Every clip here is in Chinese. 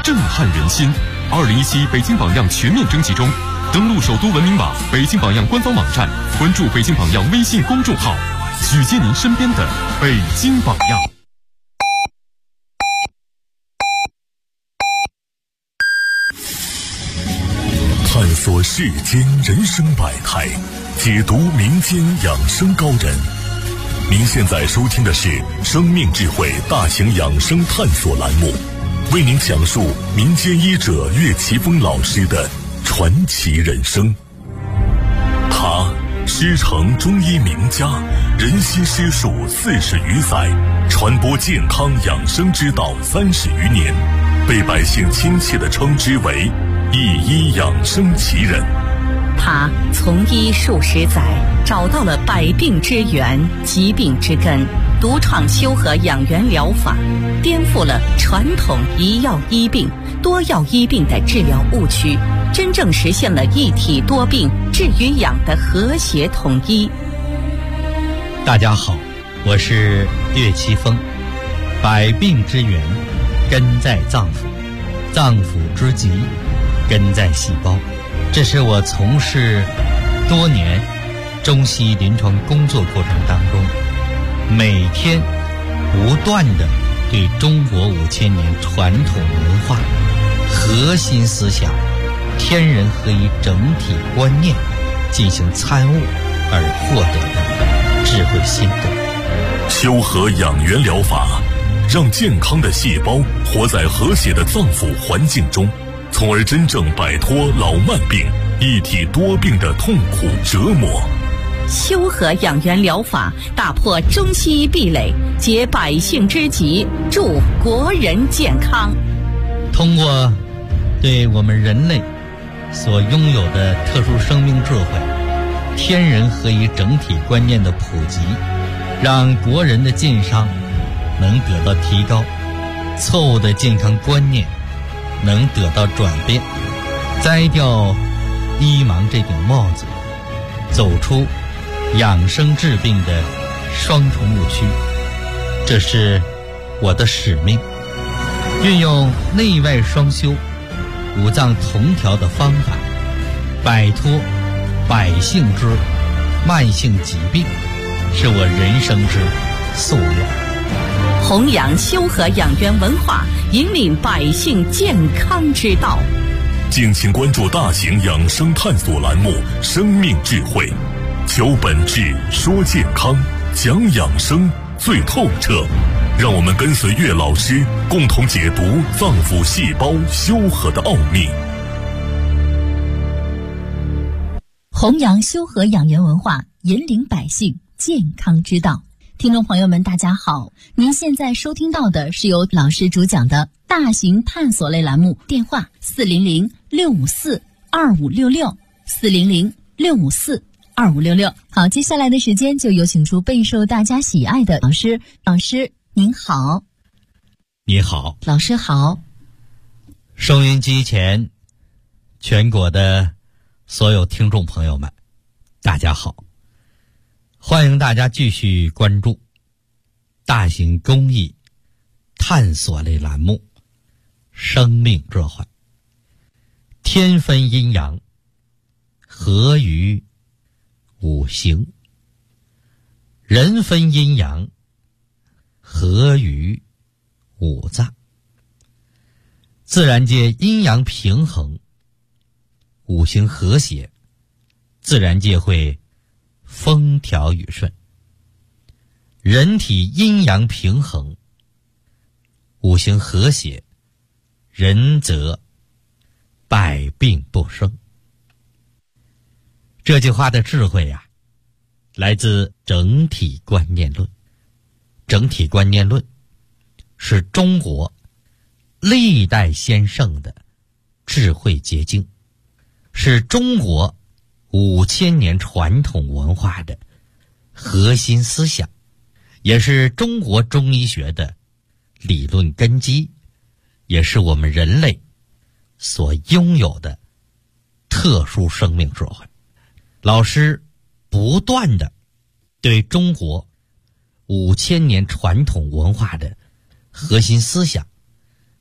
震撼人心。2017北京榜样全面征集中，登录首都文明网、北京榜样官方网站，关注北京榜样微信公众号，举荐您身边的北京榜样。 探索世间人生百态，解读民间养生高人。您现在收听的是生命智慧大型养生探索栏目，为您讲述民间医者岳奇峰老师的传奇人生。他师承中医名家，人心师术40余载，传播健康养生之道30余年，被百姓亲切地称之为一医养生奇人。 他从医数十载，找到了百病之源、疾病之根，独创修和养元疗法，颠覆了传统一药医病、多药医病的治疗误区，真正实现了一体多病、治与养的和谐统一。 大家好，我是岳奇峰。百病之源根在脏腑，脏腑之疾根在细胞。这是我从事多年中西医临床工作过程当中，每天不断地对中国5000年传统文化核心思想天人合一整体观念进行参悟而获得的智慧心得。 修和养元疗法让健康的细胞活在和谐的脏腑环境中，从而真正摆脱老慢病、一体多病的痛苦折磨。 修和养元疗法打破中西医壁垒，解百姓之急，助国人健康。 通过对我们人类所拥有的特殊生命智慧、天人合一整体观念的普及，让国人的健康能得到提高，错误的健康观念能得到转变，摘掉医盲这顶帽子，走出养生治病的双重误区。这是我的使命，运用内外双修、五脏同调的方法，摆脱百姓之慢性疾病，是我人生之夙愿。 弘扬修和养元文化，引领百姓健康之道。 敬请关注大型养生探索栏目《生命智慧》，求本质，说健康，讲养生最透彻。让我们跟随岳老师，共同解读脏腑细胞修和的奥秘。 弘扬修和养元文化，引领百姓健康之道。听众朋友们大家好，您现在收听到的是由老师主讲的大型探索类栏目，电话400-654-2566 400-654-2566。好，接下来的时间就有请出备受大家喜爱的老师。老师您好。 你好。 老师好。 收音机前全国的所有听众朋友们大家好，欢迎大家继续关注大型公益探索类栏目《生命智慧》。天分阴阳，合于五行；人分阴阳，合于五脏。自然界阴阳平衡，五行和谐，自然界会风调雨顺。人体阴阳平衡，五行和谐，人则百病不生。这句话的智慧呀，来自整体观念论。整体观念论是中国历代先圣的智慧结晶，是中国5000年传统文化的核心思想，也是中国中医学的理论根基，也是我们人类所拥有的特殊生命智慧。老师不断的对中国5000年传统文化的核心思想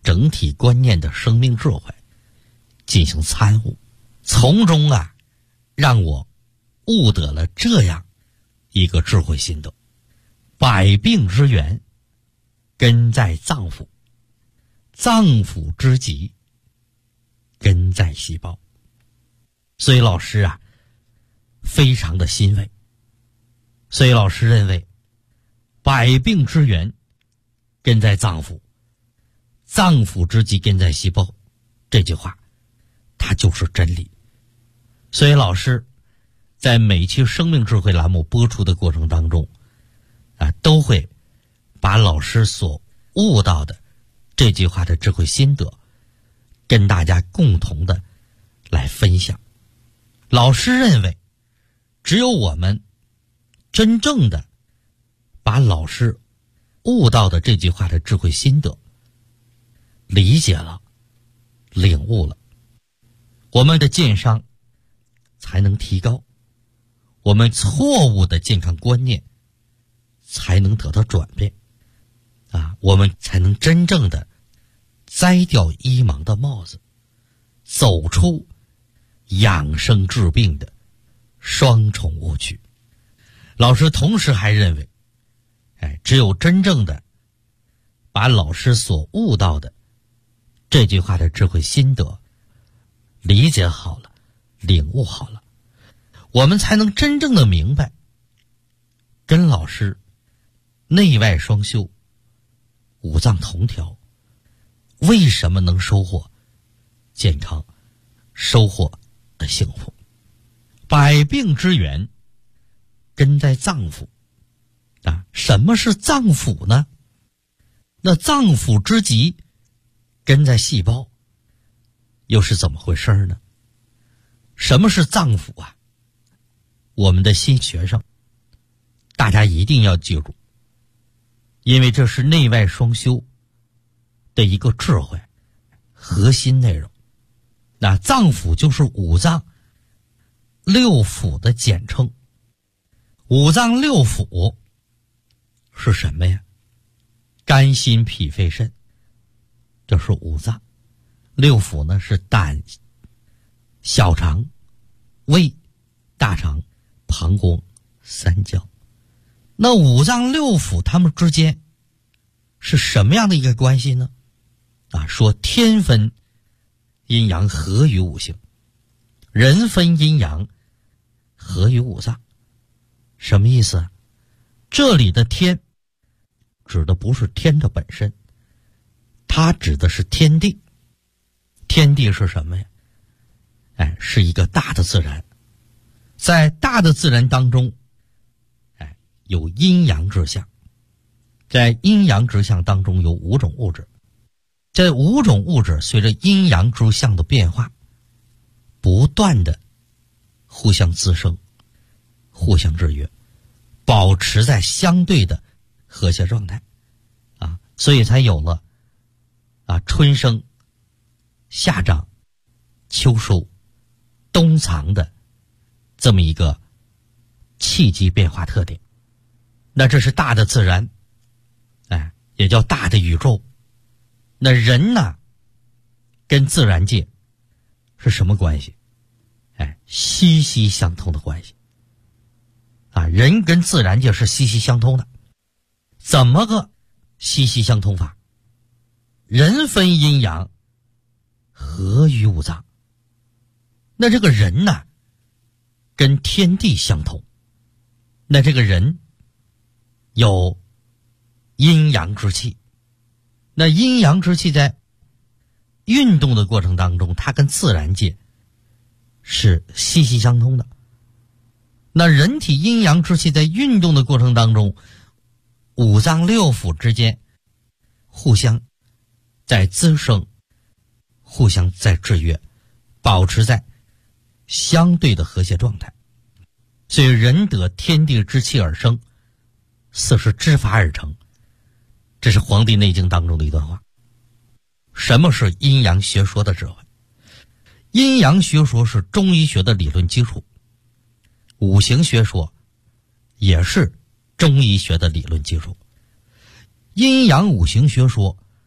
整体观念的生命智慧进行参悟，从中让我悟得了这样一个智慧心得：百病之源根在脏腑，脏腑之疾根在细胞。所以老师非常的欣慰。所以老师认为，百病之源根在脏腑，脏腑之疾根在细胞，这句话它就是真理。所以老师在每期生命智慧栏目播出的过程当中都会把老师所悟到的这句话的智慧心得跟大家共同的来分享。老师认为，只有我们真正的把老师悟到的这句话的智慧心得理解了、领悟了，我们的健商才能提高，我们错误的健康观念才能得到转变我们才能真正的摘掉医盲的帽子，走出养生治病的双重误区。老师同时还认为，只有真正的把老师所悟到的这句话的智慧心得理解好了、领悟好了，我们才能真正的明白，跟老师内外双修、五脏同调，为什么能收获健康、收获的幸福。百病之源根在脏腑什么是脏腑呢？那脏腑之疾根在细胞，又是怎么回事呢？什么是脏腑我们的新学生大家一定要记住，因为这是内外双修的一个智慧核心内容。那脏腑就是五脏六腑的简称。五脏六腑是什么呀？肝心脾肺肾，这是五脏。六腑呢是胆、小肠、胃、大肠、膀胱、三焦。那五脏六腑它们之间是什么样的一个关系呢？说天分阴阳合于五行，人分阴阳合于五脏。什么意思？这里的天指的不是天的本身，它指的是天地。天地是什么呀？是一个大的自然。在大的自然当中有阴阳之象，在阴阳之象当中有五种物质，这五种物质随着阴阳之象的变化不断的互相滋生，互相制约，保持在相对的和谐状态所以才有了春生、夏长、秋收、冬藏的这么一个气机变化特点。那这是大的自然也叫大的宇宙。那人呢跟自然界是什么关系？息息相通的关系人跟自然界是息息相通的。怎么个息息相通法？人分阴阳合于五脏。那这个人呢跟天地相通，那这个人有阴阳之气。那阴阳之气在运动的过程当中，它跟自然界是息息相通的。那人体阴阳之气在运动的过程当中，五脏六腑之间互相在滋生，互相在制约，保持在相对的和谐状态。所以人得天地之气而生，四时之法而成，这是《黄帝内经》当中的一段话。什么是阴阳学说的智慧？阴阳学说是中医学的理论基础，五行学说也是中医学的理论基础。阴阳五行学说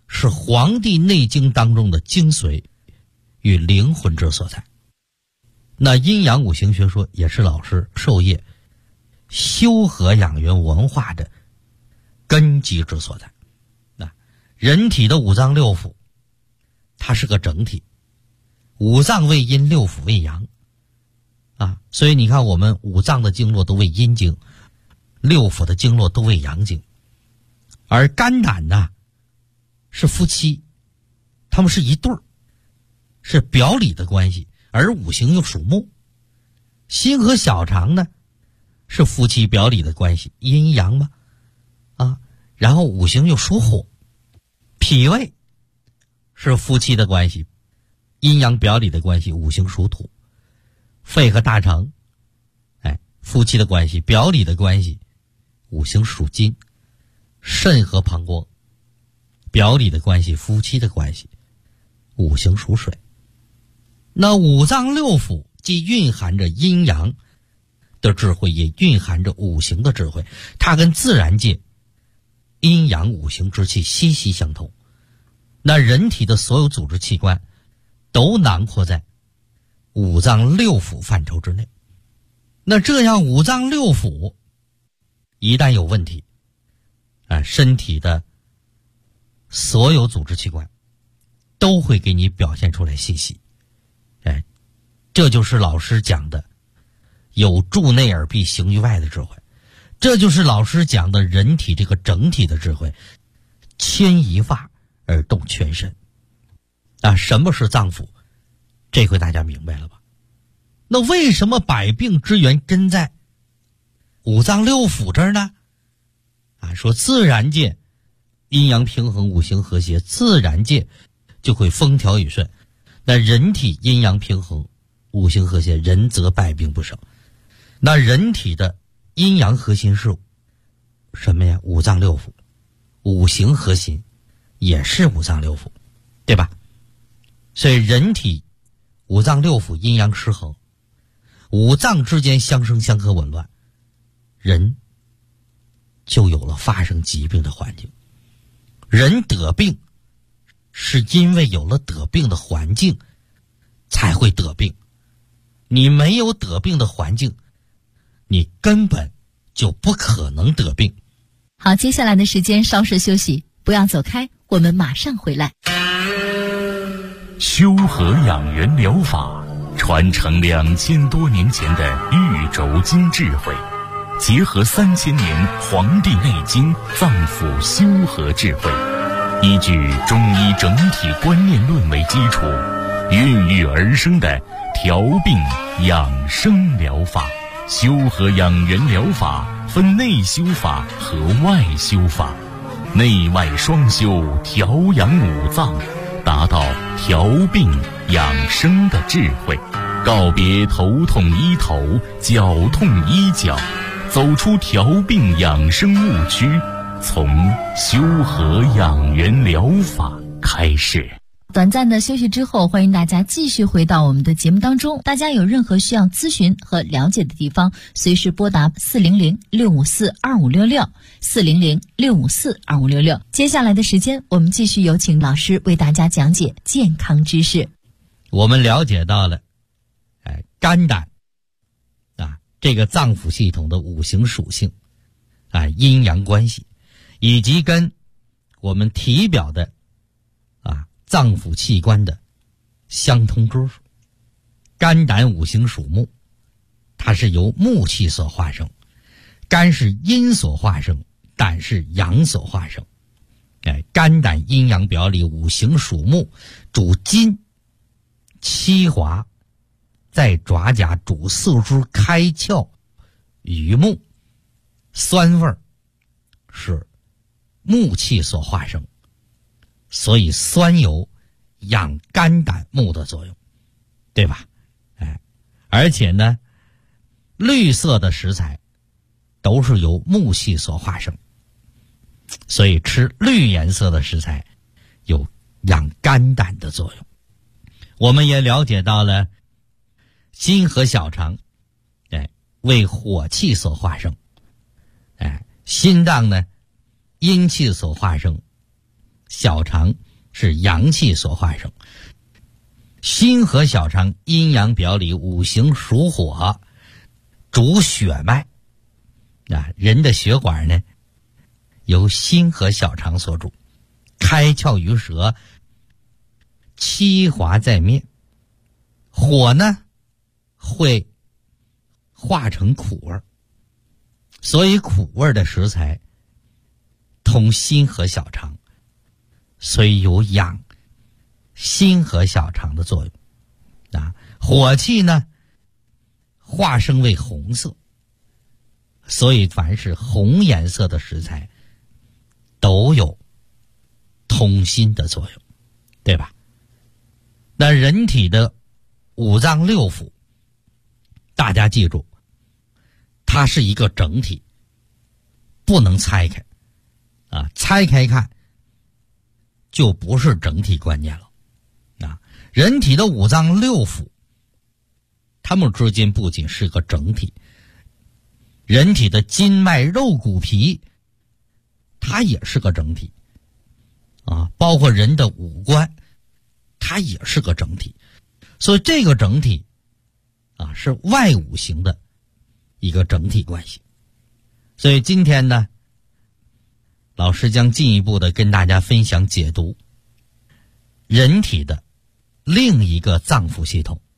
是《黄帝内经》当中的精髓与灵魂之所在。那阴阳五行学说也是老师授业修和养元文化的根基之所在。那人体的五脏六腑，它是个整体，五脏为阴，六腑为阳啊，所以你看我们五脏的经络都为阴经，六腑的经络都为阳经。而肝胆呢是夫妻，他们是一对儿，是表里的关系，而五行又属木。心和小肠呢是夫妻表里的关系，阴阳嘛啊，然后五行又属火。脾胃是夫妻的关系，阴阳表里的关系，五行属土。肺和大肠夫妻的关系，表里的关系，五行属金。肾和膀胱表里的关系，夫妻的关系，五行属水。那五脏六腑既蕴含着阴阳的智慧，也蕴含着五行的智慧，它跟自然界阴阳五行之气息息相通。那人体的所有组织器官都囊括在五脏六腑范畴之内。那这样五脏六腑一旦有问题身体的所有组织器官都会给你表现出来信息。这就是老师讲的有助内而必行于外的智慧，这就是老师讲的人体这个整体的智慧，牵一发而动全身。什么是脏腑？这回大家明白了吧？那为什么百病之源根在五脏六腑这儿呢？说自然界阴阳平衡，五行和谐，自然界就会风调雨顺。那人体阴阳平衡，五行和谐，人则百病不生。那人体的阴阳核心是什么呀？五脏六腑。五行核心也是五脏六腑，对吧？所以人体五脏六腑阴阳失衡，五脏之间相生相克紊乱，人就有了发生疾病的环境。人得病是因为有了得病的环境才会得病，你没有得病的环境，你根本就不可能得病。 好，接下来的时间稍事休息，不要走开，我们马上回来。 修和养元疗法传承2000多年前的玉轴经智慧，结合3000年《黄帝内经》脏腑修和智慧，依据中医整体观念论为基础，孕育而生的调病养生疗法。修和养元疗法分内修法和外修法，内外双修，调养五脏，达到调病养生的智慧。告别头痛医头，脚痛医脚，走出调病养生误区，从修和养元疗法开始。 短暂的休息之后，欢迎大家继续回到我们的节目当中。大家有任何需要咨询和了解的地方，随时拨打400-654-2566 400-654-2566。接下来的时间，我们继续有请老师为大家讲解健康知识。 我们了解到了肝胆这个脏腑系统的五行属性阴阳关系，以及跟我们体表的脏腑器官的相通之处。肝胆五行属木，它是由木气所化生，肝是阴所化生，胆是阳所化生。肝胆阴阳表里，五行属木，主筋七华，在爪甲，主四肢开窍于目，酸味是木气所化生，所以酸有养肝胆木的作用，对吧？而且呢，绿色的食材都是由木气所化生，所以吃绿颜色的食材有养肝胆的作用。我们也了解到了心和小肠为火气所化生，心脏呢阴气所化生， 小肠是阳气所化生，心和小肠阴阳表里，五行属火，主血脉啊，人的血管呢由心和小肠所主，开窍于舌，七滑在面。火呢会化成苦味，所以苦味的食材通心和小肠，所以有养心和小肠的作用啊。火气呢化生为红色，所以凡是红颜色的食材都有通心的作用，对吧？那人体的五脏六腑，大家记住，它是一个整体，不能拆开啊！拆开看就不是整体观念了啊！人体的五脏六腑，它们之间不仅是个整体，人体的筋脉肉骨皮，它也是个整体啊！包括人的五官，它也是个整体。所以这个整体啊，是外五行的一个整体关系。所以今天呢，老师将进一步的跟大家分享解读人体的另一个脏腑系统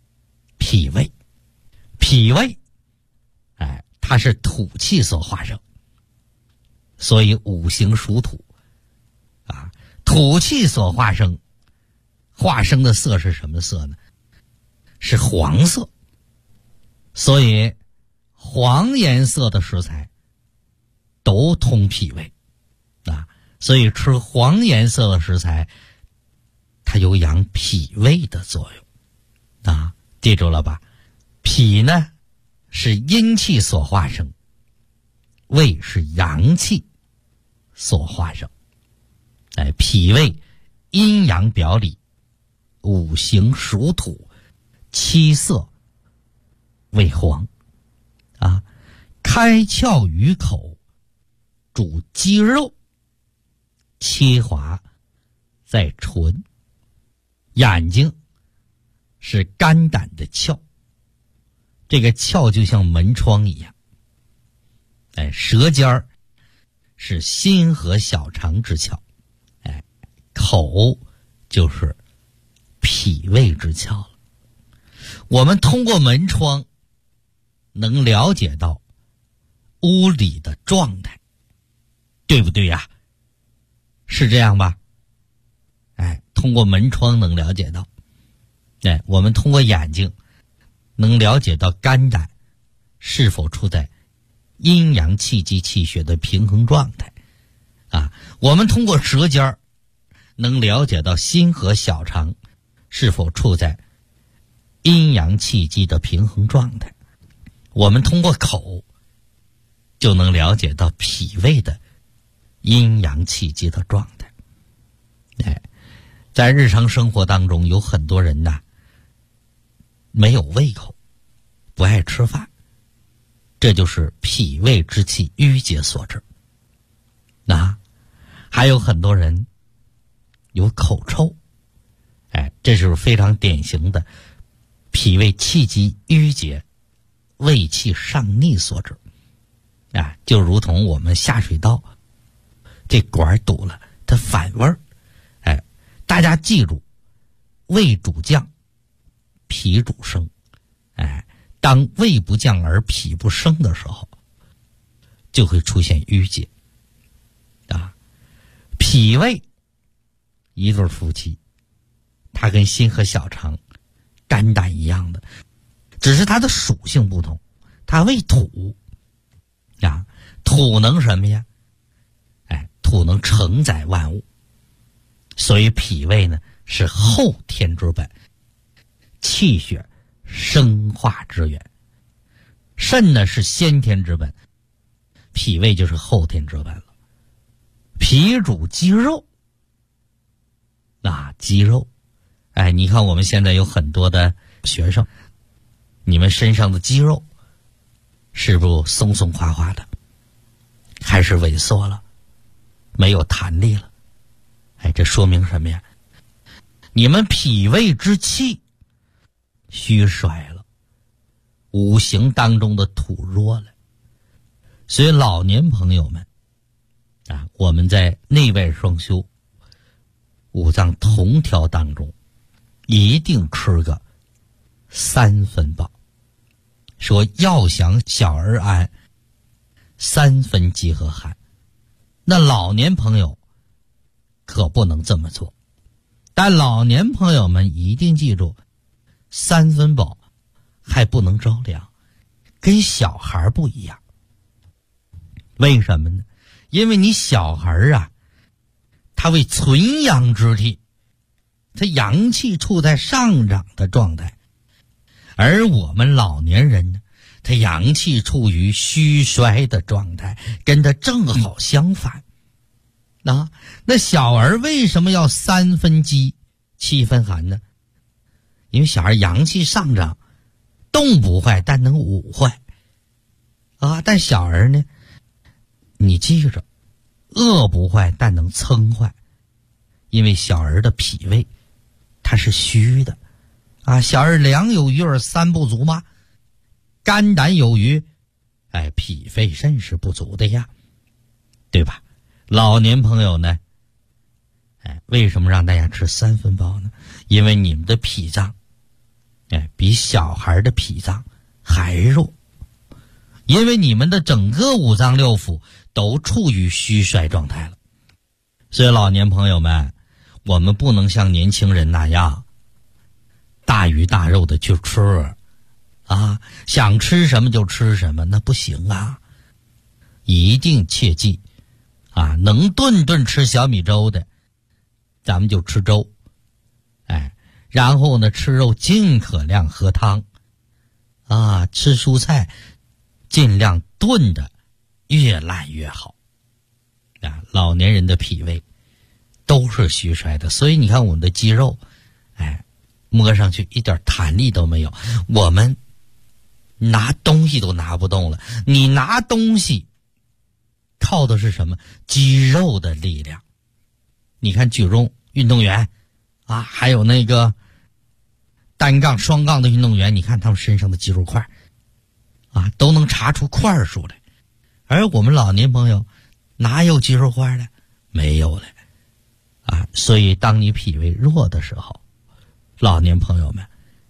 ——脾胃。脾胃，它是土气所化生，所以五行属土啊，土气所化生。化生的色是什么色呢？是黄色。所以黄颜色的食材都通脾胃啊，所以吃黄颜色的食材它有养脾胃的作用啊，记住了吧？脾呢是阴气所化生，胃是阳气所化生。脾胃阴阳表里，五行属土，七色为黄啊。开窍于口，主肌肉，切滑在唇。眼睛是肝胆的窍，这个窍就像门窗一样。舌尖儿是心和小肠之窍，口就是脾胃之窍了。我们通过门窗能了解到屋里的状态，对不对呀？是这样吧？通过门窗能了解到。我们通过眼睛能了解到肝胆是否处在阴阳气机气血的平衡状态啊。我们通过舌尖能了解到心和小肠是否处在阴阳气机的平衡状态。我们通过口就能了解到脾胃的阴阳气机的状态。在日常生活当中，有很多人没有胃口，不爱吃饭，这就是脾胃之气郁结所致。还有很多人有口臭，这就是非常典型的脾胃气机郁结、胃气上逆所致。就如同我们下水道这管堵了，它反味儿。大家记住，胃主降，脾主升。当胃不降而脾不升的时候，就会出现郁结。脾胃一对夫妻，它跟心和小肠、肝胆一样的，只是它的属性不同。它为土土能什么呀？土能承载万物，所以脾胃呢是后天之本，气血生化之源。肾呢是先天之本，脾胃就是后天之本了。脾主肌肉，肌肉，你看我们现在有很多的学生，你们身上的肌肉是不是松松垮垮的，还是萎缩了，没有弹力了？ 这说明什么呀？你们脾胃之气虚衰了，五行当中的土弱了。所以老年朋友们我们在内外双修五脏同调当中一定吃个3分饱。说要想小儿安，3分饥和寒。那老年朋友可不能这么做，但老年朋友们一定记住，3分饱还不能着凉，跟小孩不一样。为什么呢？因为你小孩他为存阳之体，他阳气处在上涨的状态，而我们老年人呢，他阳气处于虚衰的状态，跟他正好相反。那小儿为什么要3分饥7分寒呢？因为小孩阳气上涨，冻不坏，但能捂坏但小儿呢，你记着，饿不坏，但能撑坏。因为小儿的脾胃它是虚的小儿粮有余而3不足吗？肝胆有余，脾肺肾是不足的呀，对吧？老年朋友呢，为什么让大家吃3分饱呢？因为你们的脾脏比小孩的脾脏还弱，因为你们的整个五脏六腑都处于虚衰状态了。所以老年朋友们，我们不能像年轻人那样大鱼大肉的去吃想吃什么就吃什么，那不行一定切记能顿顿吃小米粥的咱们就吃粥，然后呢吃肉尽可量喝汤吃蔬菜尽量炖的越烂越好老年人的脾胃都是虚衰的，所以你看我们的肌肉摸上去一点弹力都没有，我们拿东西都拿不动了。你拿东西靠的是什么？肌肉的力量。你看举重运动员还有那个单杠双杠的运动员，你看他们身上的肌肉块都能查出块数来，而我们老年朋友哪有肌肉块的？没有了所以当你脾胃弱的时候，老年朋友们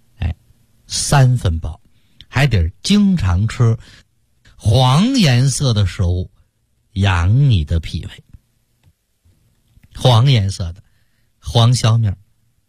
3分饱，还得经常吃黄颜色的食物养你的脾胃。黄颜色的黄小米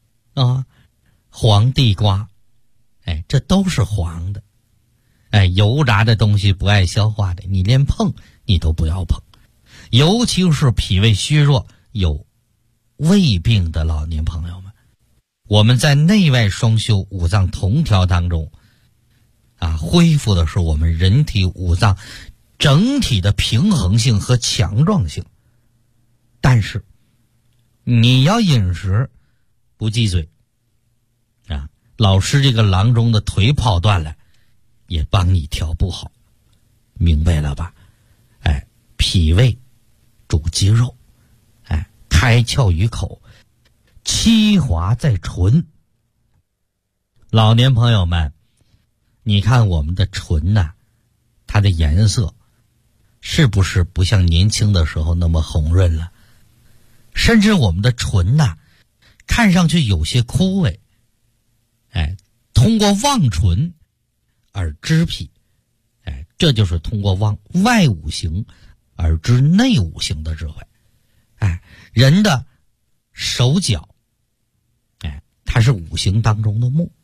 黄地瓜这都是黄的油炸的东西不爱消化的，你连碰你都不要碰。尤其是脾胃虚弱有胃病的老年朋友们，我们在内外双修五脏同调当中恢复的是我们人体五脏整体的平衡性和强壮性。但是你要饮食不忌嘴老师这个郎中的腿跑断了也帮你调不好，明白了吧？脾胃主肌肉开窍于口，气滑在唇。老年朋友们，你看我们的唇它的颜色是不是不像年轻的时候那么红润了？甚至我们的唇看上去有些枯萎。通过望唇而知脾，这就是通过望外五行而知内五行的智慧。人的手脚它是五行当中的木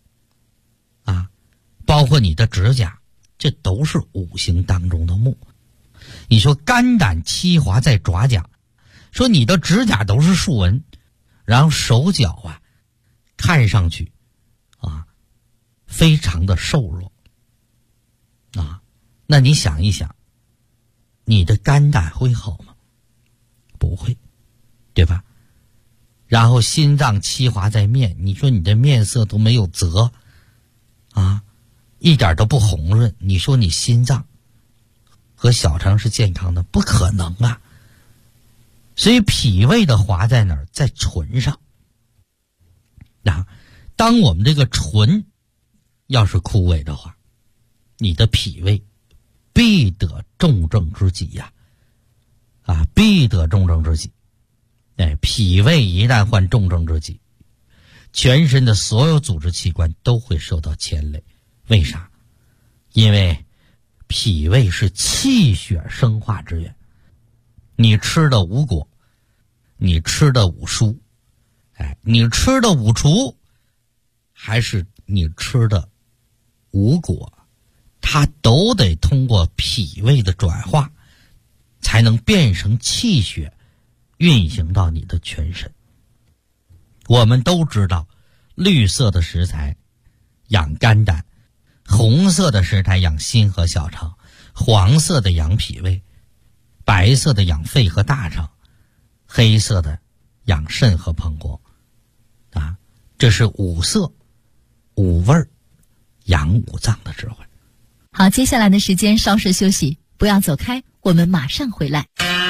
包括你的指甲，这都是五行当中的木。你说肝胆气华在爪甲，说你的指甲都是竖纹，然后手脚看上去非常的瘦弱那你想一想，你的肝胆会好吗？不会，对吧？然后心脏气华在面，你说你的面色都没有泽一点都不红润，你说你心脏和小肠是健康的？不可能所以脾胃的华在哪儿？在唇上。当我们这个唇要是枯萎的话，你的脾胃必得重症之疾呀！必得重症之疾。脾胃一旦患重症之疾，全身的所有组织器官都会受到牵累。为啥？因为脾胃是气血生化之源。你吃的五果，你吃的五蔬，你吃的五畜，还是你吃的五果，它都得通过脾胃的转化，才能变成气血，运行到你的全身。我们都知道，绿色的食材养肝胆，红色的食材养心和小肠，黄色的养脾胃，白色的养肺和大肠，黑色的养肾和膀胱。这是五色五味养五脏的智慧。 好，接下来的时间稍事休息，不要走开，我们马上回来。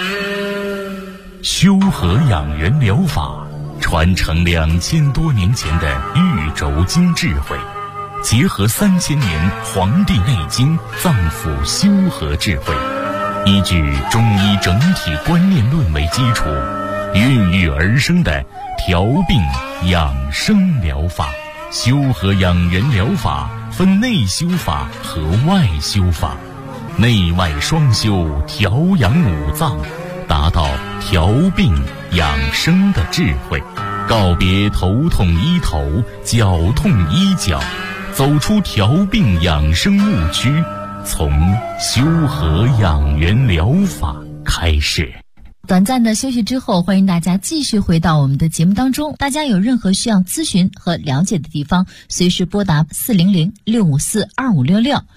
修和养元疗法传承2000多年前的玉轴经智慧，结合3000年《黄帝内经》脏腑修和智慧，依据中医整体观念论为基础，孕育而生的调病养生疗法。修和养元疗法分内修法和外修法，内外双修，调养五脏，达到调病养生的智慧。告别头痛医头，脚痛医脚，走出调病养生误区，从修和养元疗法开始。 短暂的休息之后，欢迎大家继续回到我们的节目当中。大家有任何需要咨询和了解的地方，随时拨打400-654-2566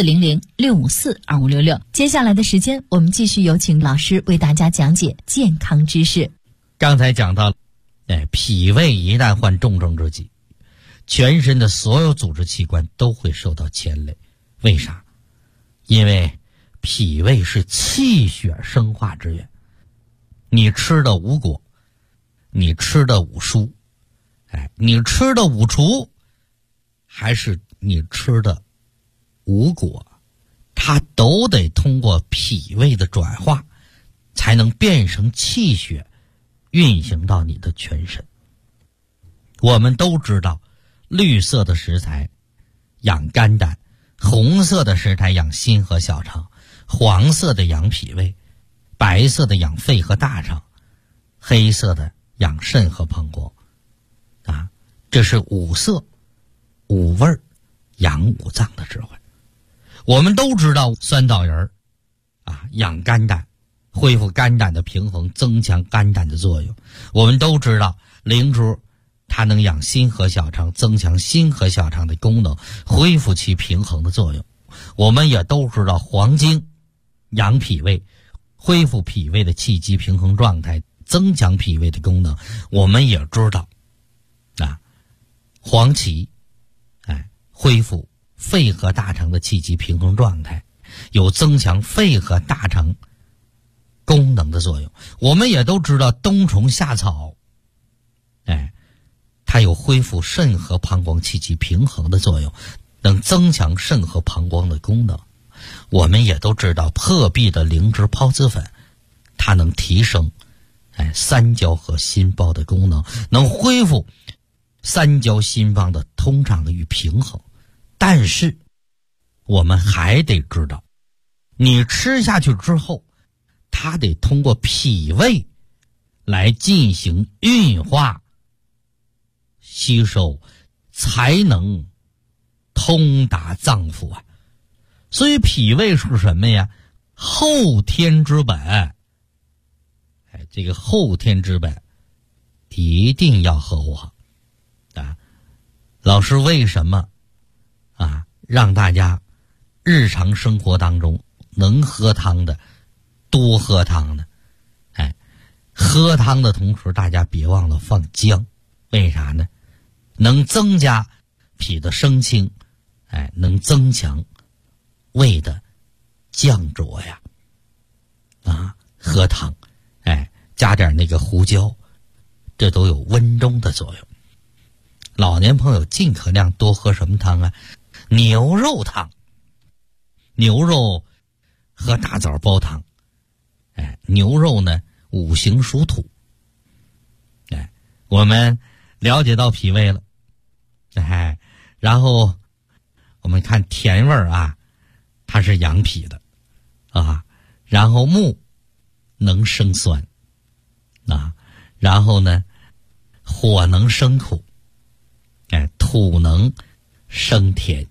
400-654-2566。接下来的时间，我们继续有请老师为大家讲解健康知识。 刚才讲到脾胃一旦患重症之疾，全身的所有组织器官都会受到牵累。为啥？因为脾胃是气血生化之源。你吃的五果，你吃的五蔬，你吃的五畜，还是你吃的五果，它都得通过脾胃的转化，才能变成气血，运行到你的全身。我们都知道，绿色的食材养肝胆，红色的食材养心和小肠，黄色的养脾胃，白色的养肺和大肠，黑色的养肾和膀胱。这是五色五味养五脏的智慧。我们都知道酸枣仁养肝胆，恢复肝胆的平衡，增强肝胆的作用。我们都知道灵珠它能养心和小肠，增强心和小肠的功能，恢复其平衡的作用。我们也都知道黄精养脾胃，恢复脾胃的气机平衡状态，增强脾胃的功能。我们也知道黄芪恢复肺和大肠的气机平衡状态，有增强肺和大肠功能的作用。我们也都知道冬虫夏草它有恢复肾和膀胱气机平衡的作用，能增强肾和膀胱的功能。我们也都知道破壁的灵芝孢子粉，它能提升三焦和心包的功能，能恢复三焦心房的通畅与平衡。但是我们还得知道，你吃下去之后，它得通过脾胃来进行运化吸收，才能通达脏腑所以脾胃是什么呀？后天之本。这个后天之本一定要呵护好老师为什么让大家日常生活当中能喝汤的多喝汤呢？喝汤的同时大家别忘了放姜。为啥呢？能增加脾的升清，能增强胃的降浊呀。喝汤加点那个胡椒，这都有温中的作用。老年朋友尽可量多喝什么汤啊？牛肉汤，牛肉和大枣煲汤。牛肉呢五行属土，我们了解到脾胃了，然后我们看甜味啊，它是养脾的啊，然后木能生酸啊，然后呢火能生苦，土能生甜，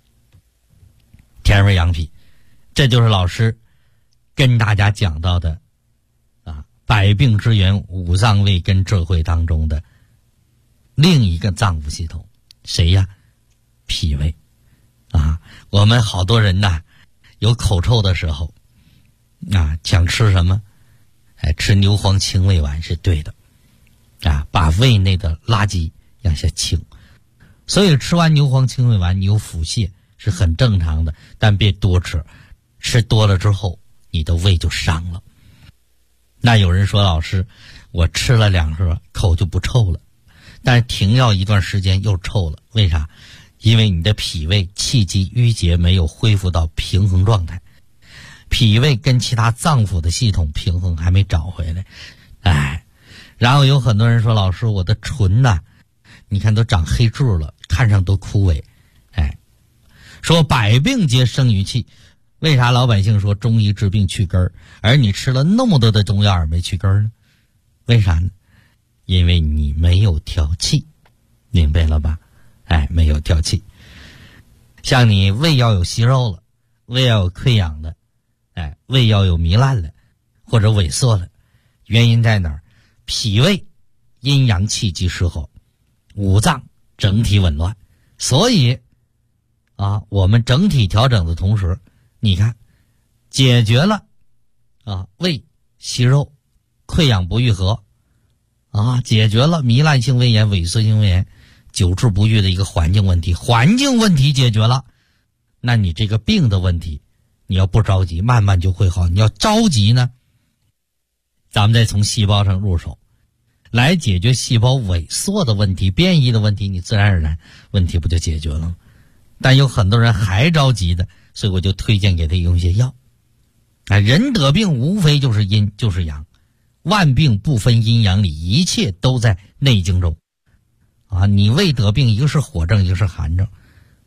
甜味养脾，这就是老师跟大家讲到的百病之源五脏胃根智慧当中的另一个脏腑系统，谁呀？脾胃啊！我们好多人呐，有口臭的时候啊，想吃什么？吃牛黄清胃丸是对的啊，把胃内的垃圾让下清。所以吃完牛黄清胃丸，你有腹泻是很正常的，但别多吃，吃多了之后，你的胃就伤了。那有人说，老师，我吃了2盒，口就不臭了，但是停药一段时间又臭了，为啥？因为你的脾胃气机郁结没有恢复到平衡状态，脾胃跟其他脏腑的系统平衡还没找回来。然后有很多人说，老师，我的唇呐，你看都长黑痣了，看上都枯萎。说百病皆生于气，为啥老百姓说中医治病去根儿，而你吃了那么多的中药没去根儿呢？为啥呢？因为你没有调气，明白了吧？没有调气。像你胃要有息肉了，胃要有溃疡的，胃要有糜烂了，或者萎缩了，原因在哪儿？脾胃阴阳气机失衡，五脏整体紊乱。所以我们整体调整的同时，你看解决了胃息肉溃疡不愈合解决了糜烂性胃炎萎缩性胃炎久治不愈的一个环境问题，环境问题解决了，那你这个病的问题你要不着急慢慢就会好。你要着急呢，咱们再从细胞上入手来解决细胞萎缩的问题变异的问题，你自然而然问题不就解决了吗？但有很多人还着急的，所以我就推荐给他用一些药。人得病无非就是阴就是阳，万病不分阴阳里，一切都在内经中你胃得病，一个是火症，一个是寒症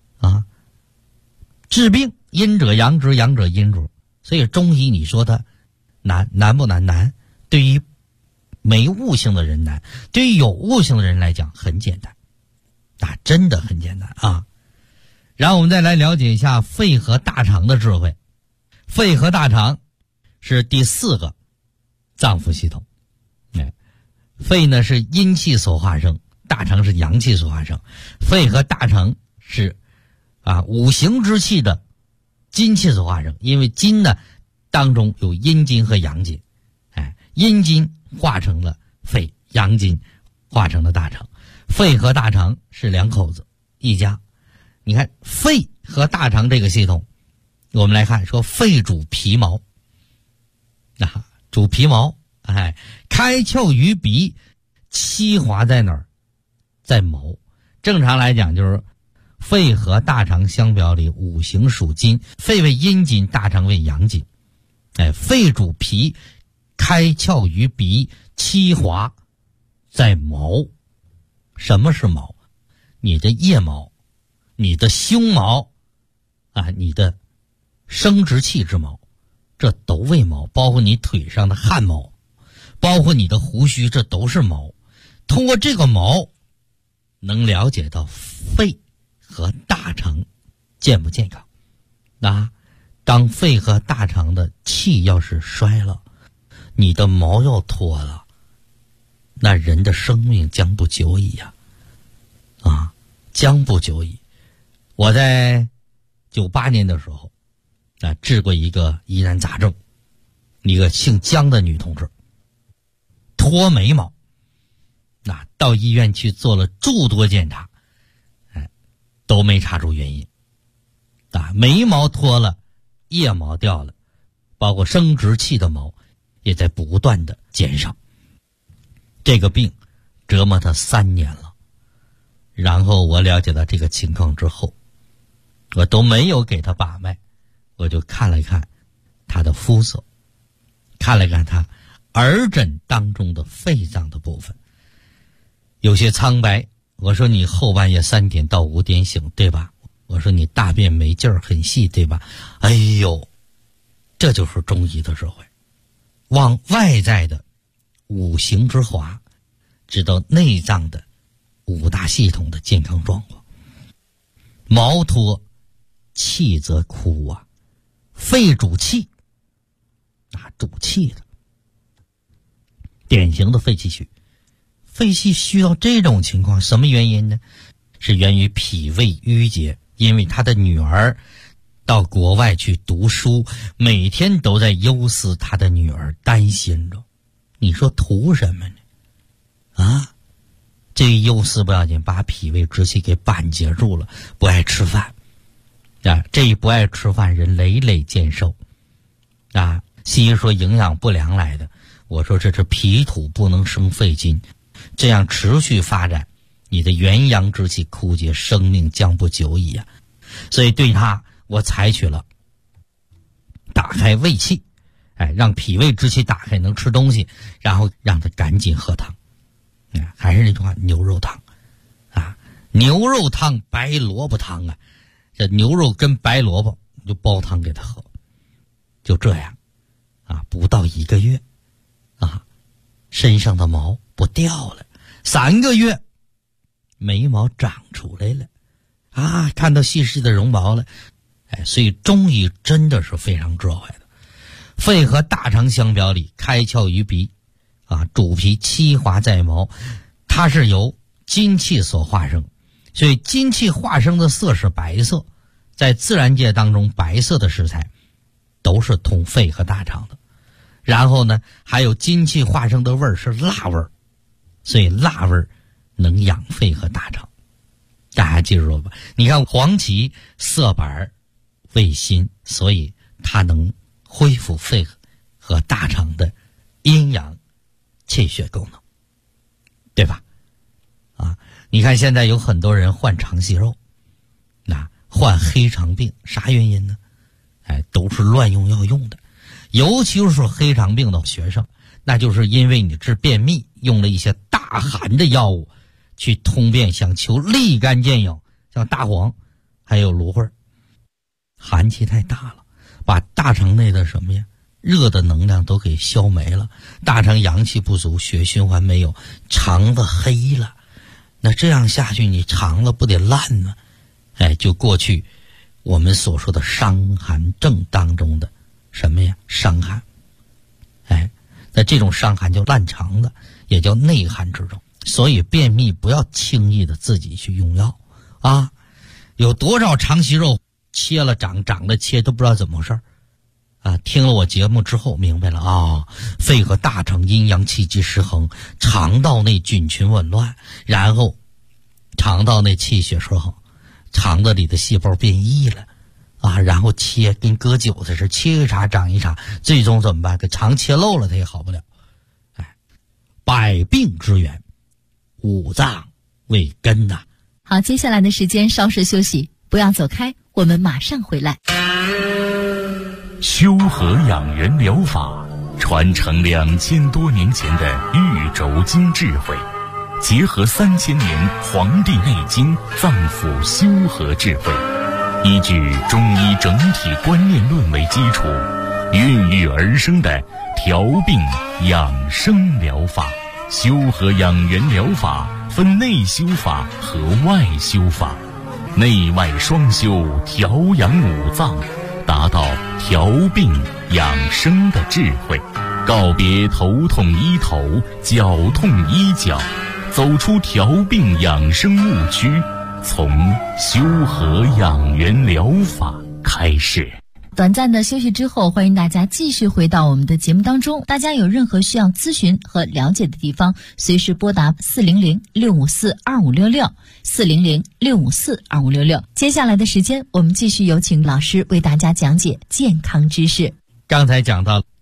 治病阴者阳之，阳者阴之。所以中医你说它难不难？难。对于没悟性的人难，对于有悟性的人来讲很简单真的很简单然后我们再来了解一下肺和大肠的智慧。肺和大肠是第4个脏腑系统。肺呢是阴气所化生，大肠是阳气所化生。肺和大肠是五行之气的金气所化生，因为金呢当中有阴金和阳金，阴金化成了肺，阳金化成了大肠。肺和大肠是2口子一家。你看肺和大肠这个系统，我们来看说肺主皮毛主皮毛，开窍于鼻，七华在哪儿？在毛。正常来讲就是肺和大肠相表里五行属金，肺为阴金，大肠为阳金。肺主皮，开窍于鼻，七华在毛。什么是毛？你的腋毛，你的胸毛你的生殖器之毛，这都为毛。包括你腿上的汗毛，包括你的胡须，这都是毛。通过这个毛能了解到肺和大肠健不健康。当肺和大肠的气要是衰了，你的毛要脱了，那人的生命将不久矣将不久矣。我在98年的时候治过一个疑难杂症，一个姓姜的女同志脱眉毛，到医院去做了诸多检查，都没查出原因。眉毛脱了，腋毛掉了，包括生殖器的毛也在不断的减少。 这个病折磨他3年了。然后我了解到这个情况之后，我都没有给他把脉，我就看了看他的肤色，看了看他耳枕当中的肺脏的部分，有些苍白。我说你后半夜3点到5点醒，对吧？我说你大便没劲儿，很细，对吧？哎呦，这就是中医的智慧，往外在的五行之华，知道内脏的5大系统的健康状况。毛脱，气则枯啊，肺主气，主气的，典型的肺气虚。肺气虚到这种情况，什么原因呢？是源于脾胃郁结，因为他的女儿到国外去读书，每天都在忧思他的女儿，担心着。你说图什么呢？这一忧思不要紧，把脾胃之气给绊结住了，不爱吃饭这一不爱吃饭，人累累见瘦西医说营养不良来的，我说这是脾土不能生肺金，这样持续发展，你的元阳之气枯竭，生命将不久矣所以对他，我采取了打开胃气，让脾胃之气打开，能吃东西，然后让他赶紧喝汤。还是那句话，牛肉汤牛肉汤、白萝卜汤这牛肉跟白萝卜就煲汤给他喝，就这样不到1个月身上的毛不掉了，3个月眉毛长出来了看到细细的绒毛了。所以中医真的是非常智慧的。肺和大肠相表里，开窍于鼻主皮七华在毛，它是由金气所化生，所以金气化生的色是白色，在自然界当中，白色的食材都是通肺和大肠的。然后呢，还有金气化生的味儿是辣味儿，所以辣味儿能养肺和大肠。大家记住了吧？你看黄芪色白味辛，所以它能恢复肺和大肠的阴阳气血功能，对吧？你看现在有很多人患肠息肉，患黑肠病，啥原因呢？都是乱用药用的。尤其是黑肠病的学生，那就是因为你治便秘用了一些大寒的药物去通便，想求立竿见影，像大黄还有芦荟，寒气太大了，把大肠内的什么呀热的能量都给消没了，大肠阳气不足，血循环没有，肠子黑了。那这样下去，你肠子不得烂吗？就过去我们所说的伤寒症当中的什么呀？伤寒。那这种伤寒叫烂肠子，也叫内寒之症。所以便秘不要轻易的自己去用药有多少肠息肉切了长，长了切都不知道怎么回事听了我节目之后明白了肺和大肠阴阳气机失衡，肠道内菌群紊乱，然后肠道内气血失衡，肠子里的细胞变异了然后切跟割韭菜似的，切一茬长一茬，最终怎么办？给肠切漏了，它也好不了。百病之源，五脏为根好，接下来的时间稍事休息，不要走开，我们马上回来。 修和养元疗法传承2000多年前的玉轴经智慧，结合3000年《黄帝内经》脏腑修和智慧，依据中医整体观念论为基础，孕育而生的调病养生疗法。修和养元疗法分内修法和外修法，内外双修，调养五脏，达到调病养生的智慧，告别头痛医头，脚痛医脚，走出调病养生误区，从修和养元疗法开始。 短暂的休息之后，欢迎大家继续回到我们的节目当中。大家有任何需要咨询和了解的地方，随时拨打400-654-2566 400-654-2566。接下来的时间，我们继续有请老师为大家讲解健康知识。 刚才讲到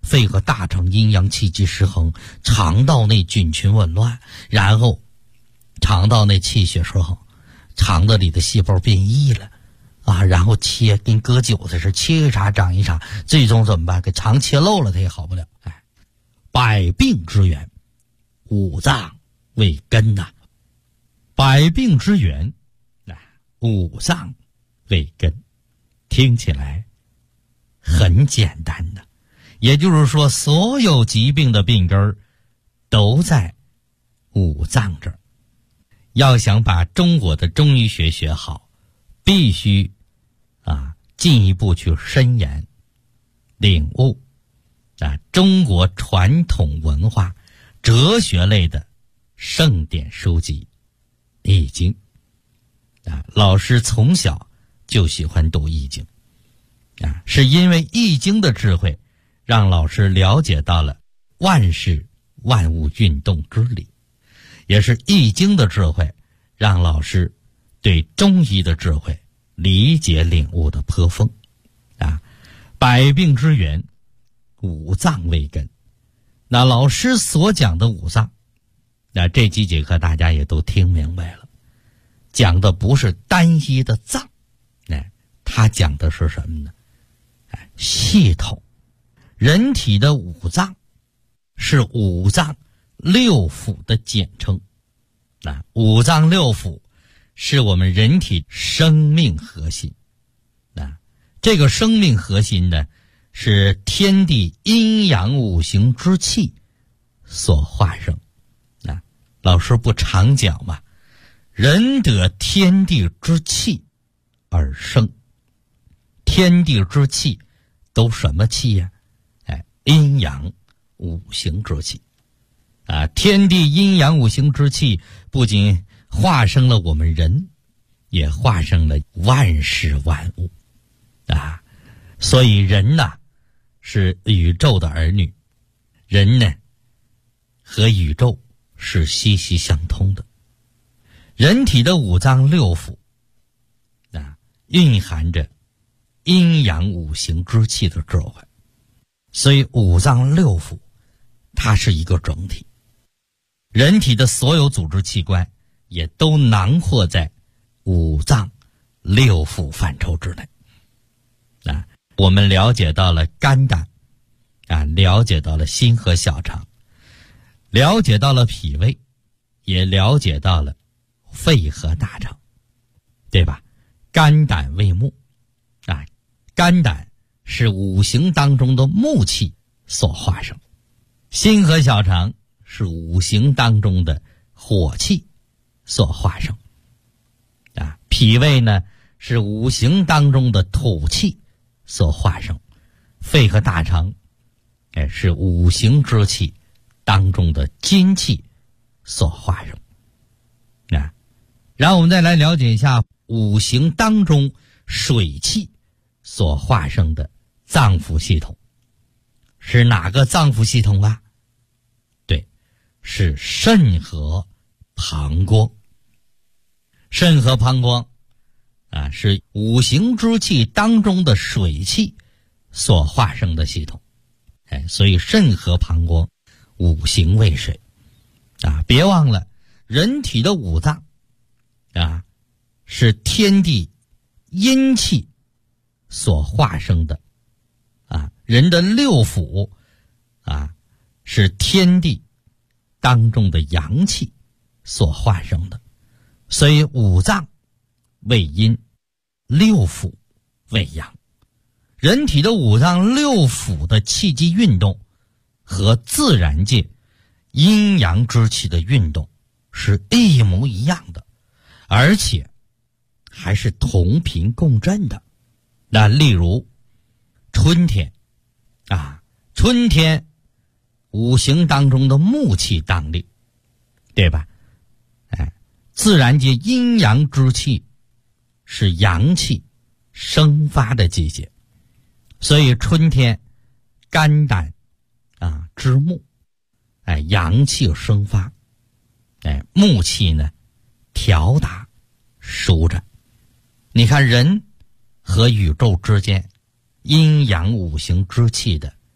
肺和大肠阴阳气机失衡，肠道内菌群紊乱，然后肠道内气血失衡，肠子里的细胞变异了啊，然后切跟割韭菜似的，切一茬长一茬，最终怎么办？给肠切漏了，它也好不了。哎，百病之源，五脏为根呐。百病之源，五脏为根，听起来很简单的。也就是说，所有疾病的病根儿都在五脏这儿。要想把中国的中医学学好，必须进一步去深研领悟中国传统文化哲学类的圣典书籍《易经》老师从小就喜欢读《易经》是因为《易经》的智慧让老师了解到了万事万物运动之理，也是《易经》的智慧让老师对中医的智慧理解领悟的颇丰百病之源，五脏为根。那老师所讲的五脏，这几节课大家也都听明白了，讲的不是单一的脏，他讲的是什么呢？系统。人体的五脏是五脏六腑的简称。五脏六腑是我们人体生命核心。这个生命核心呢，是天地阴阳五行之气所化生。老师不常讲嘛，人得天地之气而生。天地之气都什么气呀？阴阳五行之气天地阴阳五行之气不仅化生了我们人，也化生了万事万物所以人是宇宙的儿女，人呢和宇宙是息息相通的。人体的五脏六腑蕴含着阴阳五行之气的智慧，所以五脏六腑它是一个整体。人体的所有组织器官也都囊括在五脏六腑范畴之内。我们了解到了肝胆了解到了心和小肠，了解到了脾胃，也了解到了肺和大肠，对吧？肝胆为木肝胆是五行当中的木气所化生，心和小肠是五行当中的火气所化生脾胃呢是五行当中的土气所化生，肺和大肠是五行之气当中的金气所化生然后我们再来了解一下五行当中水气所化生的脏腑系统。是哪个脏腑系统啊？对，是肾和膀胱。肾和膀胱是五行之气当中的水气所化生的系统。所以肾和膀胱五行为水别忘了人体的五脏是天地阴气所化生的人的六腑是天地当中的阳气所化生的。所以五脏为阴，六腑为阳。人体的五脏六腑的气机运动和自然界阴阳之气的运动是一模一样的，而且还是同频共振的。例如春天春天五行当中的木气当令，对吧？自然界阴阳之气是阳气生发的季节，所以春天肝胆之木阳气生发，木气呢调达舒展。你看人和宇宙之间阴阳五行之气的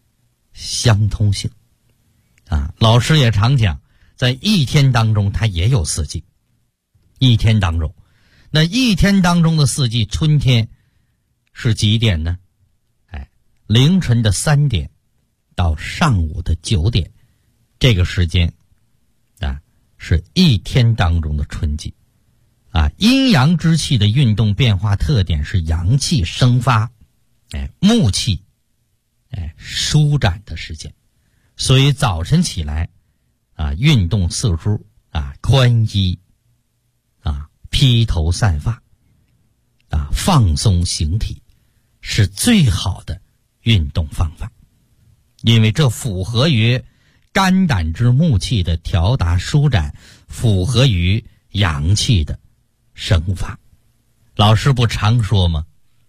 相通性。老师也常讲，在一天当中它也有四季。一天当中的四季，春天是几点呢？凌晨的3点到上午的9点，这个时间是一天当中的春季。阴阳之气的运动变化特点是阳气生发，木气舒展的时间。所以早晨起来运动四肢宽衣披头散发放松形体是最好的运动方法，因为这符合于肝胆之木气的调达舒展，符合于阳气的生发。老师不常说吗？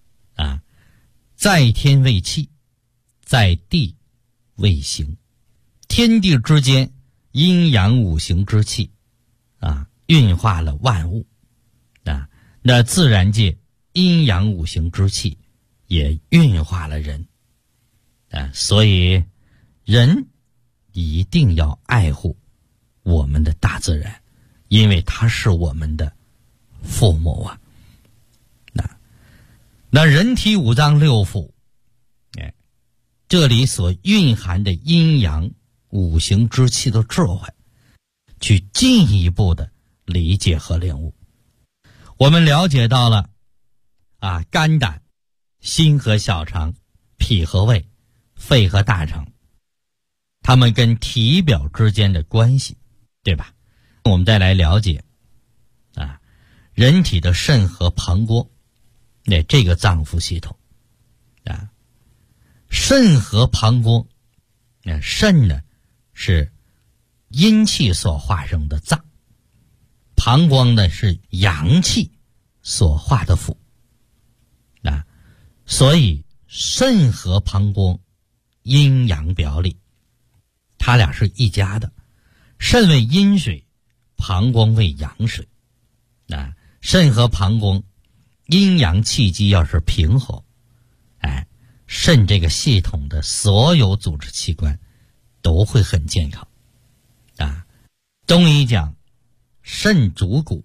在天为气，在地为形。天地之间阴阳五行之气运化了万物那自然界阴阳五行之气也运化了人所以人一定要爱护我们的大自然，因为它是我们的父母那人体五脏六腑这里所蕴含的阴阳五行之气的智慧，去进一步的理解和领悟。我们了解到了肝胆、心和小肠、脾和胃、肺和大肠，它们跟体表之间的关系，对吧？我们再来了解人体的肾和膀胱这个脏腑系统肾和膀胱肾呢是阴气所化生的脏，膀胱呢是阳气所化的腑所以肾和膀胱阴阳表里，它俩是一家的。肾为阴水，膀胱为阳水肾和膀胱阴阳气机要是平衡肾这个系统的所有组织器官都会很健康中医讲肾主骨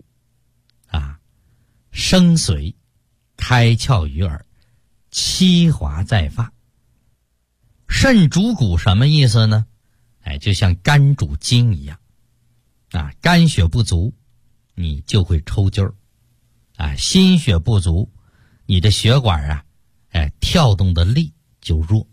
生髓，开窍于耳，七华在发。肾主骨什么意思呢？就像肝主筋一样肝血不足你就会抽筋儿心血不足，你的血管跳动的力就弱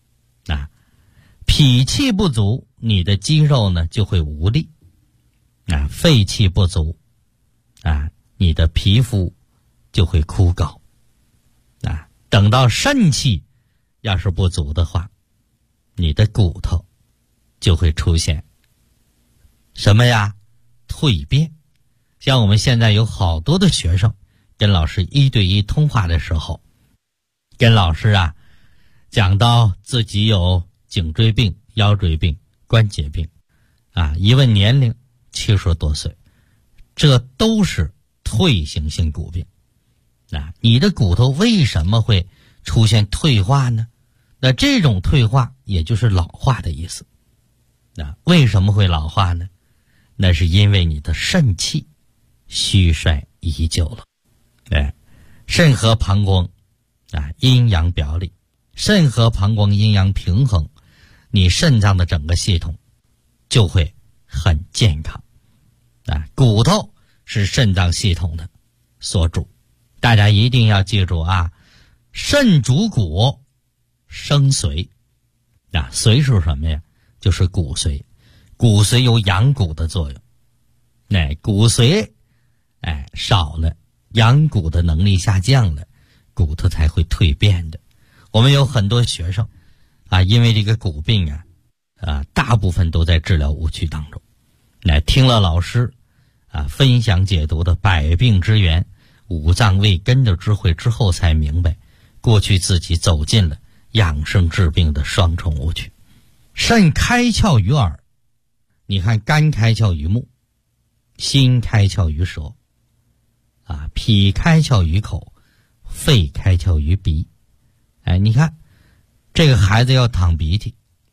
脾气不足，你的肌肉呢就会无力肺气不足你的皮肤就会枯槁等到肾气要是不足的话，你的骨头就会出现什么呀？蜕变。像我们现在有好多的学生跟老师1对1通话的时候，跟老师讲到自己有颈椎病、腰椎病、关节病一问年龄70多岁，这都是退行性骨病你的骨头为什么会出现退化呢？那这种退化也就是老化的意思为什么会老化呢？那是因为你的肾气虚衰已久了肾和膀胱阴阳表里，肾和膀胱阴阳平衡，你肾脏的整个系统就会很健康骨头是肾脏系统的所主，大家一定要记住肾主骨生髓髓是什么呀？就是骨髓。骨髓有养骨的作用骨髓少了，养骨的能力下降了，骨头才会蜕变的。我们有很多学生因为这个骨病大部分都在治疗误区当中听了老师分享解读的百病之源、五脏为根的智慧之后，才明白过去自己走进了养生治病的双重误区。肾开窍于耳，你看肝开窍于目，心开窍于舌脾开窍于口，肺开窍于鼻你看这个孩子要淌鼻涕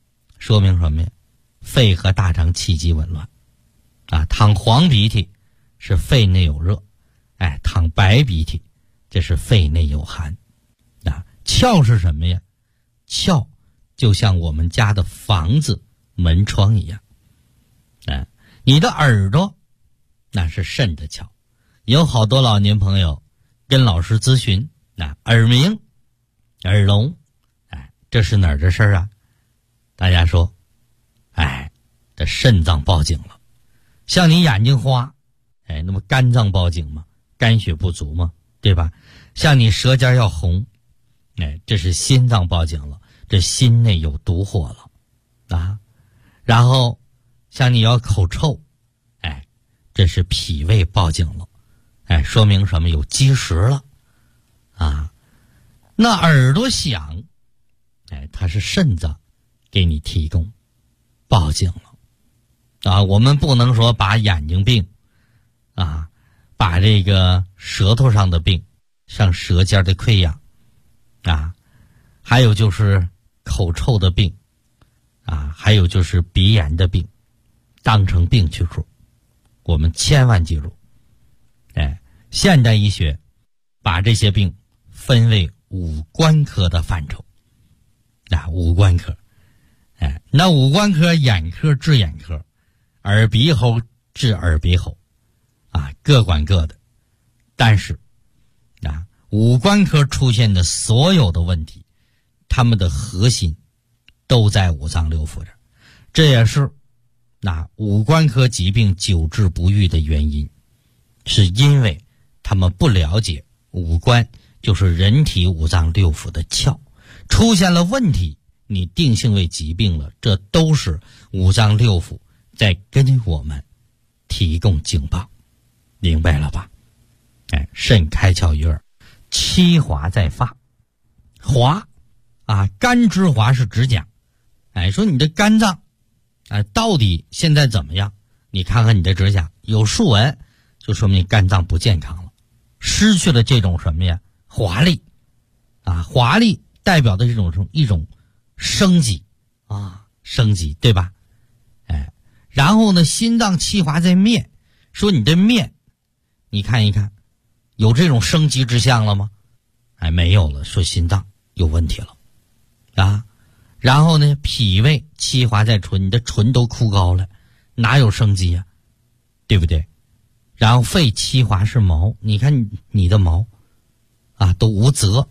说明什么呀？肺和大肠气机紊乱啊。淌黄鼻涕是肺内有热，淌白鼻涕这是肺内有寒啊。窍是什么呀？窍就像我们家的房子门窗一样你的耳朵那是肾的窍。有好多老年朋友跟老师咨询耳鸣、耳聋，这是哪儿的事儿啊？大家说这肾脏报警了。像你眼睛花那么肝脏报警吗？肝血不足吗？对吧？像你舌尖要红这是心脏报警了，这心内有毒火了然后像你要口臭这是脾胃报警了说明什么？有积食了那耳朵响它是肾脏给你提供报警了我们不能说把眼睛病把这个舌头上的病，像舌尖的溃疡还有就是口臭的病还有就是鼻炎的病当成病去说。我们千万记住现代医学把这些病分为五官科的范畴五官科那五官科，眼科治眼科，耳鼻喉治耳鼻喉各管各的。但是五官科出现的所有的问题，他们的核心都在五脏六腑这儿，这也是五官科疾病久治不愈的原因，是因为他们不了解五官就是人体五脏六腑的窍，出现了问题，你定性为疾病了，这都是五脏六腑在跟我们提供警报，明白了吧？肾开窍于耳，七华在发。华肝之华是指讲说你的肝脏到底现在怎么样？你看看你的指甲有竖纹，就说明肝脏不健康了，失去了这种什么呀？华丽华丽代表的一种生机生机，对吧？然后呢，心脏气华在面，说你的面，你看一看，有这种生机之象了吗？没有了，说心脏有问题了然后呢，脾胃气华在唇，你的唇都枯槁了，哪有生机呀？对不对？然后肺气华是毛，你看你的毛都无泽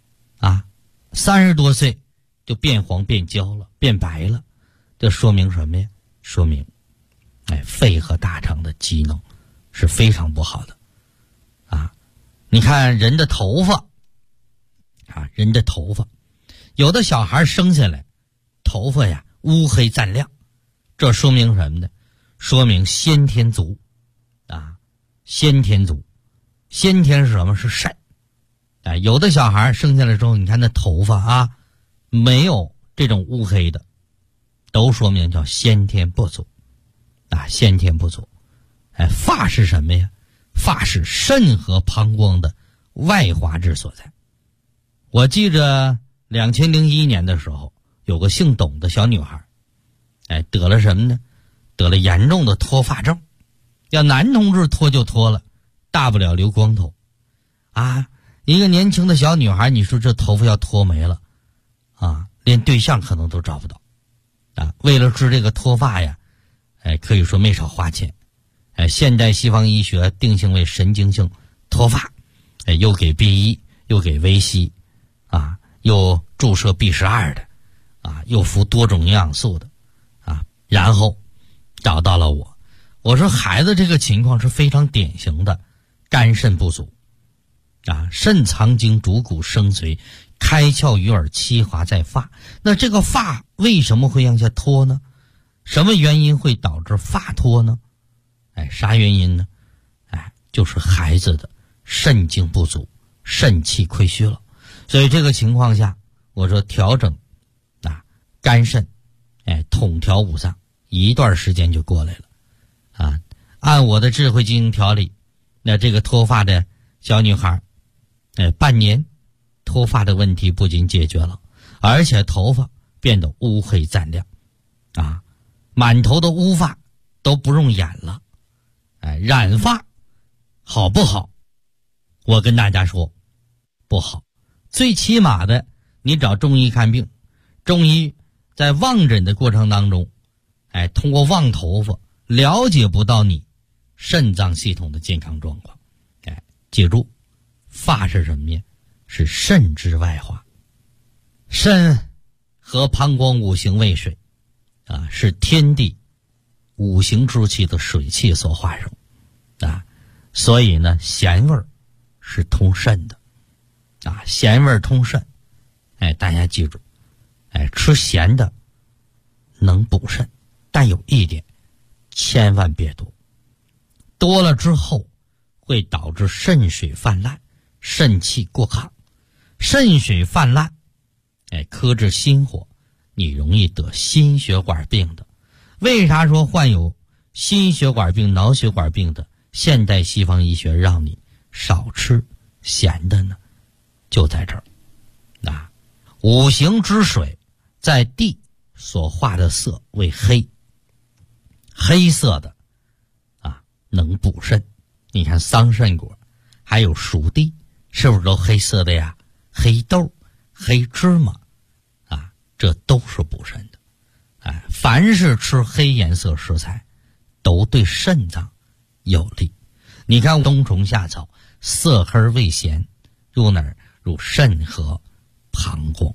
30多岁就变黄变焦了，变白了，这说明什么呀？说明肺和大肠的机能是非常不好的你看人的头发人的头发，有的小孩生下来头发呀乌黑湛亮，这说明什么呢？说明先天足先天足。先天是什么？是肾有的小孩生下来之后，你看那头发没有这种乌黑的，都说明叫先天不足先天不足。发是什么呀？发是肾和膀胱的外滑质所在。我记着2001年的时候，有个姓董的小女孩得了什么呢？得了严重的脱发症。要男同志脱就脱了，大不了留光头一个年轻的小女孩，你说这头发要脱没了连对象可能都找不到为了治这个脱发呀可以说没少花钱现代西方医学定性为神经性脱发又给 B1 又给维 C又注射 B12 的又服多种营养素的然后找到了我说孩子这个情况是非常典型的肝肾不足肾藏精主骨生髓，开窍于耳，七华在发。那这个发为什么会让下脱呢？什么原因会导致发脱呢？啥原因呢？就是孩子的肾精不足，肾气亏虚了。所以这个情况下，我说调整肝肾统调五脏，一段时间就过来了按我的智慧进行调理，那这个脱发的小女孩半年脱发的问题不仅解决了，而且头发变得乌黑湛亮啊，满头的乌发都不用染了。染发好不好？我跟大家说不好。最起码的，你找中医看病，中医在望诊的过程当中，通过望头发了解不到你肾脏系统的健康状况。记住，发是什么呀？是肾之外化。肾和膀胱五行为水是天地五行之气的水气所化生所以呢，咸味儿是通肾的咸味儿通肾。大家记住，吃咸的能补肾，但有一点，千万别多，多了之后会导致肾水泛滥，肾气过亢。肾水泛滥克制心火，你容易得心血管病的。为啥说患有心血管病、脑血管病的现代西方医学让你少吃咸的呢？就在这儿五行之水在地所化的色为黑，黑色的能补肾。你看桑葚果还有熟地是不是都黑色的呀？黑豆、黑芝麻这都是补肾的。凡是吃黑颜色食材都对肾脏有利。你看冬虫夏草色黑味咸，入哪儿？入肾和膀胱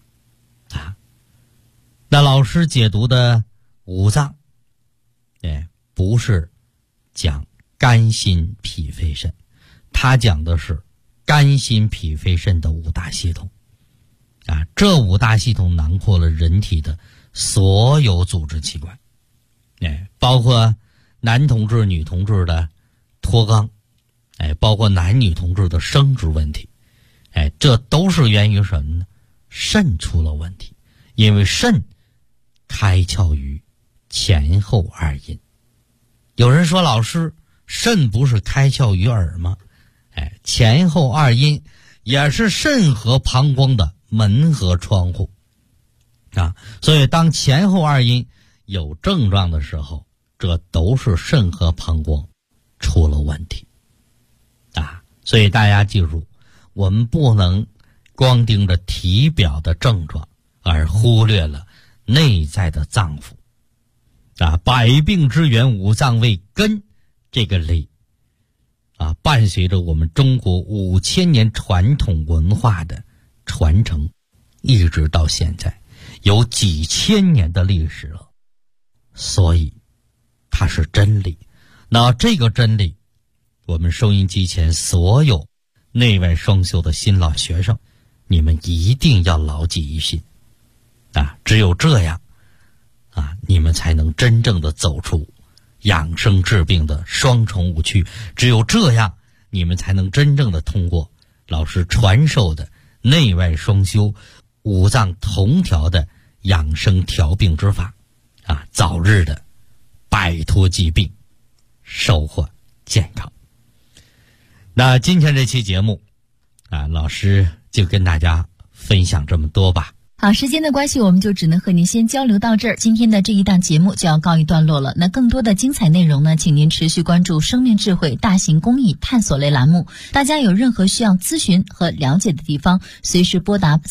那老师解读的五脏不是讲肝心脾肺肾，他讲的是肝心脾肺肾的五大系统这五大系统囊括了人体的所有组织器官包括男同志女同志的脱肛包括男女同志的生殖问题这都是源于什么呢？肾出了问题。因为肾开窍于前后二阴。有人说，老师，肾不是开窍于耳吗？前后二阴也是肾和膀胱的门和窗户所以当前后二阴有症状的时候，这都是肾和膀胱出了问题所以大家记住，我们不能光盯着体表的症状而忽略了内在的脏腑百病之源五脏为根这个理伴随着我们中国5000年传统文化的传承，一直到现在有几千年的历史了，所以它是真理。那这个真理，我们收音机前所有内外双修的新老学生，你们一定要牢记于心只有这样你们才能真正的走出养生治病的双重误区。只有这样，你们才能真正的通过老师传授的内外双修、五脏同调的养生调病之法早日的摆脱疾病，收获健康。那今天这期节目老师就跟大家分享这么多吧。 好，时间的关系，我们就只能和您先交流到这儿。今天的这一档节目就要告一段落了。那更多的精彩内容呢，请您持续关注生命智慧大型公益探索类栏目。大家有任何需要咨询和了解的地方，随时拨打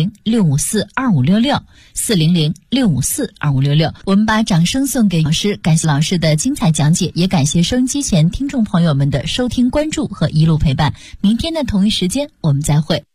400-654-2566 400-654-2566。我们把掌声送给老师，感谢老师的精彩讲解，也感谢收音机前听众朋友们的收听关注和一路陪伴。明天的同一时间我们再会。